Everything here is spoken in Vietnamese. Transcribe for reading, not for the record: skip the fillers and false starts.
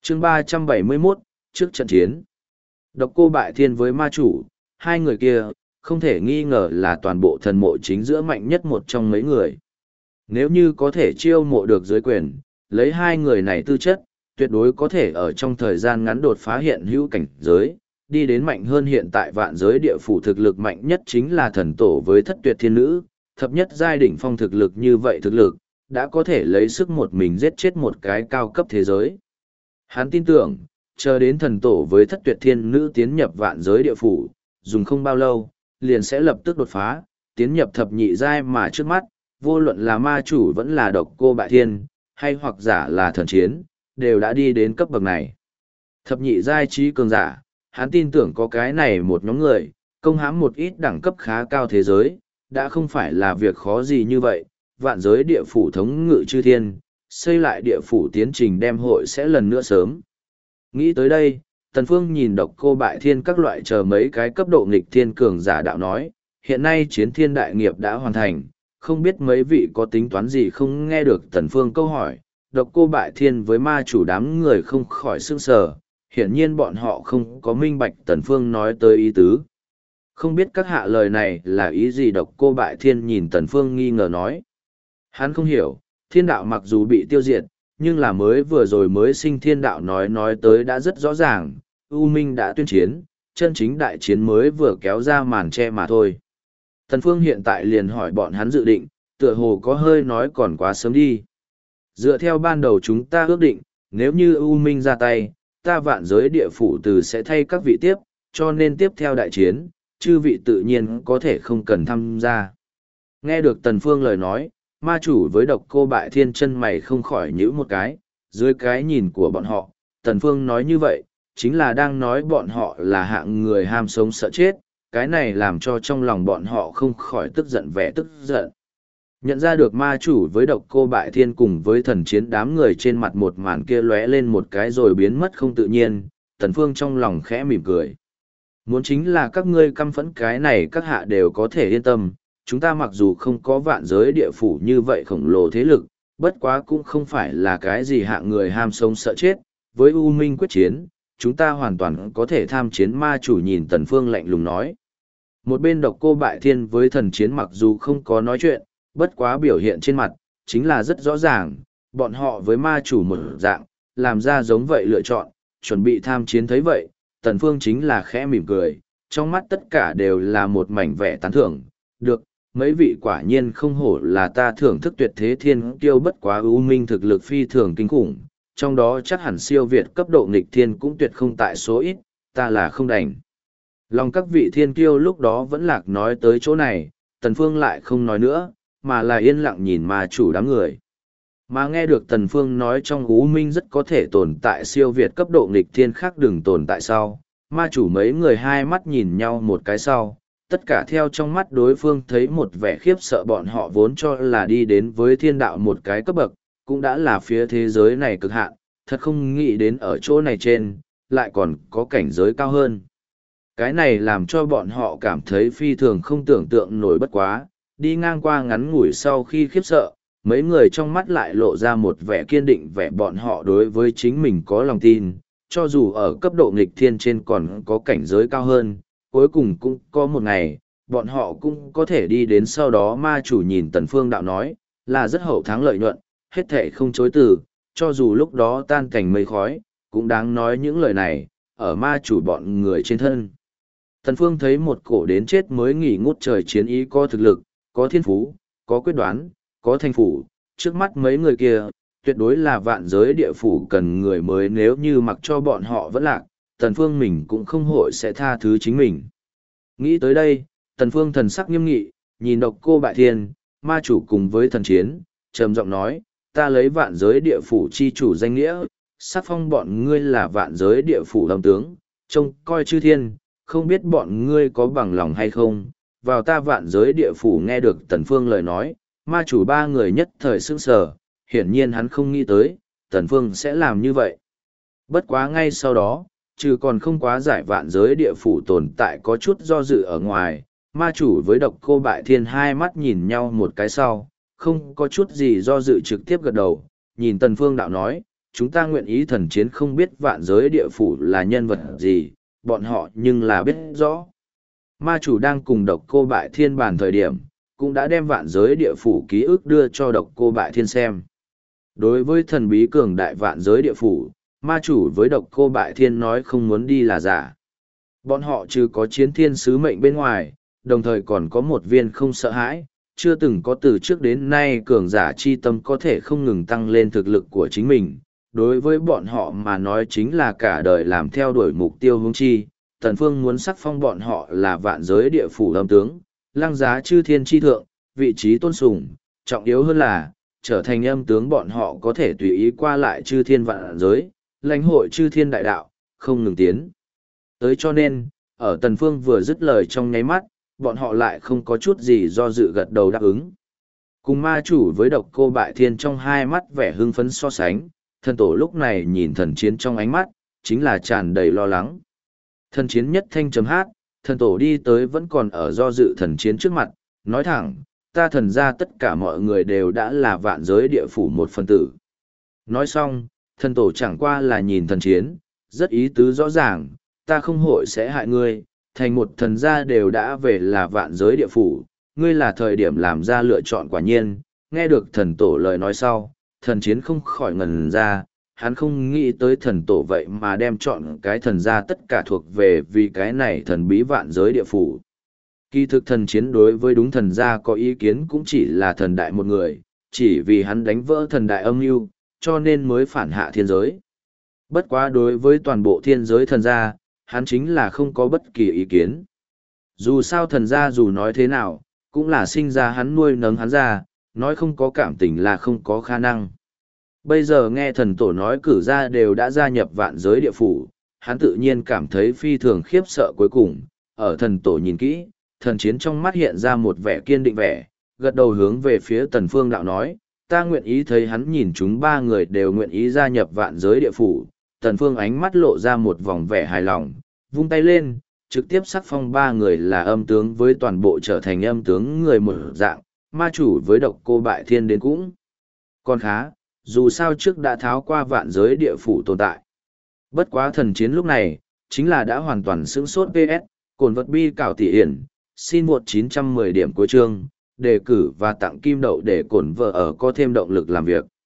chương 371, trước trận chiến. Độc Cô Bại Thiên với ma chủ, hai người kia, không thể nghi ngờ là toàn bộ thần mộ chính giữa mạnh nhất một trong mấy người. Nếu như có thể chiêu mộ được dưới quyền, lấy hai người này tư chất, tuyệt đối có thể ở trong thời gian ngắn đột phá hiện hữu cảnh giới, đi đến mạnh hơn hiện tại vạn giới địa phủ thực lực mạnh nhất chính là thần tổ với thất tuyệt thiên nữ, thập nhất giai đỉnh phong thực lực như vậy thực lực, đã có thể lấy sức một mình giết chết một cái cao cấp thế giới. Hắn tin tưởng, chờ đến thần tổ với thất tuyệt thiên nữ tiến nhập vạn giới địa phủ, dùng không bao lâu, liền sẽ lập tức đột phá, tiến nhập thập nhị giai mà trước mắt, vô luận là ma chủ vẫn là Độc Cô Bại Thiên, hay hoặc giả là thần chiến, đều đã đi đến cấp bậc này. Thập nhị giai trí cường giả, hắn tin tưởng có cái này một nhóm người, công hãm một ít đẳng cấp khá cao thế giới, đã không phải là việc khó gì như vậy, vạn giới địa phủ thống ngự chư thiên, xây lại địa phủ tiến trình đem hội sẽ lần nữa sớm. Nghĩ tới đây, Tần Phương nhìn Độc Cô Bại Thiên các loại chờ mấy cái cấp độ nghịch thiên cường giả đạo nói, hiện nay chiến thiên đại nghiệp đã hoàn thành, không biết mấy vị có tính toán gì không. Nghe được Tần Phương câu hỏi, Độc Cô Bại Thiên với ma chủ đám người không khỏi sửng sờ, hiển nhiên bọn họ không có minh bạch Tần Phương nói tới ý tứ. Không biết các hạ lời này là ý gì. Độc Cô Bại Thiên nhìn Tần Phương nghi ngờ nói. Hắn không hiểu, thiên đạo mặc dù bị tiêu diệt, nhưng là mới vừa rồi mới sinh thiên đạo nói tới đã rất rõ ràng, U Minh đã tuyên chiến, chân chính đại chiến mới vừa kéo ra màn che mà thôi. Tần Phương hiện tại liền hỏi bọn hắn dự định, tựa hồ có hơi nói còn quá sớm đi. Dựa theo ban đầu chúng ta ước định, nếu như U Minh ra tay, ta vạn giới địa phủ từ sẽ thay các vị tiếp, cho nên tiếp theo đại chiến, chư vị tự nhiên có thể không cần tham gia. Nghe được Tần Phương lời nói, ma chủ với Độc Cô Bại Thiên chân mày không khỏi nhíu một cái, dưới cái nhìn của bọn họ, Tần Phương nói như vậy, chính là đang nói bọn họ là hạng người ham sống sợ chết, cái này làm cho trong lòng bọn họ không khỏi tức giận vẻ tức giận. Nhận ra được ma chủ với Độc Cô Bại Thiên cùng với thần chiến đám người trên mặt một màn kia lóe lên một cái rồi biến mất không tự nhiên, Tần Phương trong lòng khẽ mỉm cười. Muốn chính là các ngươi căm phẫn cái này các hạ đều có thể yên tâm, chúng ta mặc dù không có vạn giới địa phủ như vậy khổng lồ thế lực, bất quá cũng không phải là cái gì hạng người ham sống sợ chết, với U Minh quyết chiến, chúng ta hoàn toàn có thể tham chiến. Ma chủ nhìn Tần Phương lạnh lùng nói. Một bên Độc Cô Bại Thiên với thần chiến mặc dù không có nói chuyện, bất quá biểu hiện trên mặt, chính là rất rõ ràng, bọn họ với ma chủ một dạng, làm ra giống vậy lựa chọn, chuẩn bị tham chiến. Thấy vậy, Tần Phương chính là khẽ mỉm cười, trong mắt tất cả đều là một mảnh vẻ tán thưởng. Được, mấy vị quả nhiên không hổ là ta thưởng thức tuyệt thế thiên kiêu, bất quá U Minh thực lực phi thường kinh khủng, trong đó chắc hẳn siêu việt cấp độ nghịch thiên cũng tuyệt không tại số ít, ta là không đành lòng các vị thiên kiêu. Lúc đó vẫn lạc nói tới chỗ này, Tần Phương lại không nói nữa, mà là yên lặng nhìn ma chủ đám người. Mà nghe được Tần Phương nói trong U Minh rất có thể tồn tại siêu việt cấp độ nghịch thiên khác đừng tồn tại sau, ma chủ mấy người hai mắt nhìn nhau một cái sau, tất cả theo trong mắt đối phương thấy một vẻ khiếp sợ. Bọn họ vốn cho là đi đến với thiên đạo một cái cấp bậc, cũng đã là phía thế giới này cực hạn, thật không nghĩ đến ở chỗ này trên, lại còn có cảnh giới cao hơn. Cái này làm cho bọn họ cảm thấy phi thường không tưởng tượng nổi. Bất quá, đi ngang qua ngắn ngủi sau khi khiếp sợ, mấy người trong mắt lại lộ ra một vẻ kiên định, vẻ bọn họ đối với chính mình có lòng tin, cho dù ở cấp độ nghịch thiên trên còn có cảnh giới cao hơn, cuối cùng cũng có một ngày, bọn họ cũng có thể đi đến. Sau đó ma chủ nhìn Tần Phương đạo nói, là rất hậu thắng lợi nhuận, hết thảy không chối từ, cho dù lúc đó tan cảnh mây khói, cũng đáng nói những lời này, ở ma chủ bọn người trên thân. Tần Phương thấy một cổ đến chết mới nghỉ ngút trời chiến ý, có thực lực, có thiên phú, có quyết đoán, có thành phủ, trước mắt mấy người kia, tuyệt đối là vạn giới địa phủ cần người mới. Nếu như mặc cho bọn họ vẫn lạc, Tần Phương mình cũng không hội sẽ tha thứ chính mình. Nghĩ tới đây, Tần Phương thần sắc nghiêm nghị, nhìn Độc Cô Bại Thiên, ma chủ cùng với thần chiến, trầm giọng nói, ta lấy vạn giới địa phủ chi chủ danh nghĩa, sắc phong bọn ngươi là vạn giới địa phủ lâm tướng, trông coi chư thiên, không biết bọn ngươi có bằng lòng hay không, vào ta vạn giới địa phủ. Nghe được Tần Phương lời nói, ma chủ ba người nhất thời sững sờ, hiển nhiên hắn không nghĩ tới, Tần Phương sẽ làm như vậy. Bất quá ngay sau đó, trừ còn không quá giải vạn giới địa phủ tồn tại có chút do dự ở ngoài, ma chủ với Độc Cô Bại Thiên hai mắt nhìn nhau một cái sau, không có chút gì do dự trực tiếp gật đầu, nhìn Tần Phương đạo nói, chúng ta nguyện ý thần chiến không biết vạn giới địa phủ là nhân vật gì, bọn họ nhưng là biết rõ. Ma chủ đang cùng độc cô bại thiên bàn thời điểm, cũng đã đem vạn giới địa phủ ký ức đưa cho độc cô bại thiên xem. Đối với thần bí cường đại vạn giới địa phủ, ma chủ với độc cô bại thiên nói không muốn đi là giả. Bọn họ trừ có chiến thiên sứ mệnh bên ngoài, đồng thời còn có một viên không sợ hãi, chưa từng có từ trước đến nay cường giả chi tâm có thể không ngừng tăng lên thực lực của chính mình. Đối với bọn họ mà nói chính là cả đời làm theo đuổi mục tiêu hướng chi, Tần Phương muốn sắc phong bọn họ là vạn giới địa phủ âm tướng, lăng giá chư thiên chi thượng, vị trí tôn sùng, trọng yếu hơn là, trở thành âm tướng bọn họ có thể tùy ý qua lại chư thiên vạn giới, lãnh hội chư thiên đại đạo, không ngừng tiến. Tới cho nên, ở Tần Phương vừa dứt lời trong nháy mắt, bọn họ lại không có chút gì do dự gật đầu đáp ứng. Cùng ma chủ với độc cô bại thiên trong hai mắt vẻ hưng phấn so sánh, thần tổ lúc này nhìn thần chiến trong ánh mắt, chính là tràn đầy lo lắng. Thần chiến nhất thanh chấm hát, thần tổ đi tới vẫn còn ở do dự thần chiến trước mặt, nói thẳng, ta thần ra tất cả mọi người đều đã là vạn giới địa phủ một phần tử. Nói xong, thần tổ chẳng qua là nhìn thần chiến, rất ý tứ rõ ràng, ta không hội sẽ hại ngươi, thành một thần gia đều đã về là vạn giới địa phủ, ngươi là thời điểm làm ra lựa chọn quả nhiên, nghe được thần tổ lời nói sau, thần chiến không khỏi ngần ra, hắn không nghĩ tới thần tổ vậy mà đem chọn cái thần gia tất cả thuộc về vì cái này thần bí vạn giới địa phủ. Kỳ thực thần chiến đối với đúng thần gia có ý kiến cũng chỉ là thần đại một người, chỉ vì hắn đánh vỡ thần đại âm mưu, cho nên mới phản hạ thiên giới. Bất quá đối với toàn bộ thiên giới thần gia, hắn chính là không có bất kỳ ý kiến. Dù sao thần gia dù nói thế nào, cũng là sinh ra hắn nuôi nấng hắn ra, nói không có cảm tình là không có khả năng. Bây giờ nghe thần tổ nói cử gia đều đã gia nhập vạn giới địa phủ, hắn tự nhiên cảm thấy phi thường khiếp sợ cuối cùng, ở thần tổ nhìn kỹ, thần chiến trong mắt hiện ra một vẻ kiên định vẻ, gật đầu hướng về phía Tần Phương đạo nói, ta nguyện ý thấy hắn nhìn chúng ba người đều nguyện ý gia nhập vạn giới địa phủ. Tần Phương ánh mắt lộ ra một vòng vẻ hài lòng, vung tay lên, trực tiếp sắc phong ba người là âm tướng với toàn bộ trở thành âm tướng người một dạng, ma chủ với độc cô bại thiên đến cũng. Còn khá, dù sao trước đã tháo qua vạn giới địa phủ tồn tại. Bất quá thần chiến lúc này, chính là đã hoàn toàn sững sốt PS, cồn vật bi cảo tỷ hiển, xin 1910 điểm cuối chương, đề cử và tặng kim đậu để cổn vợ ở có thêm động lực làm việc.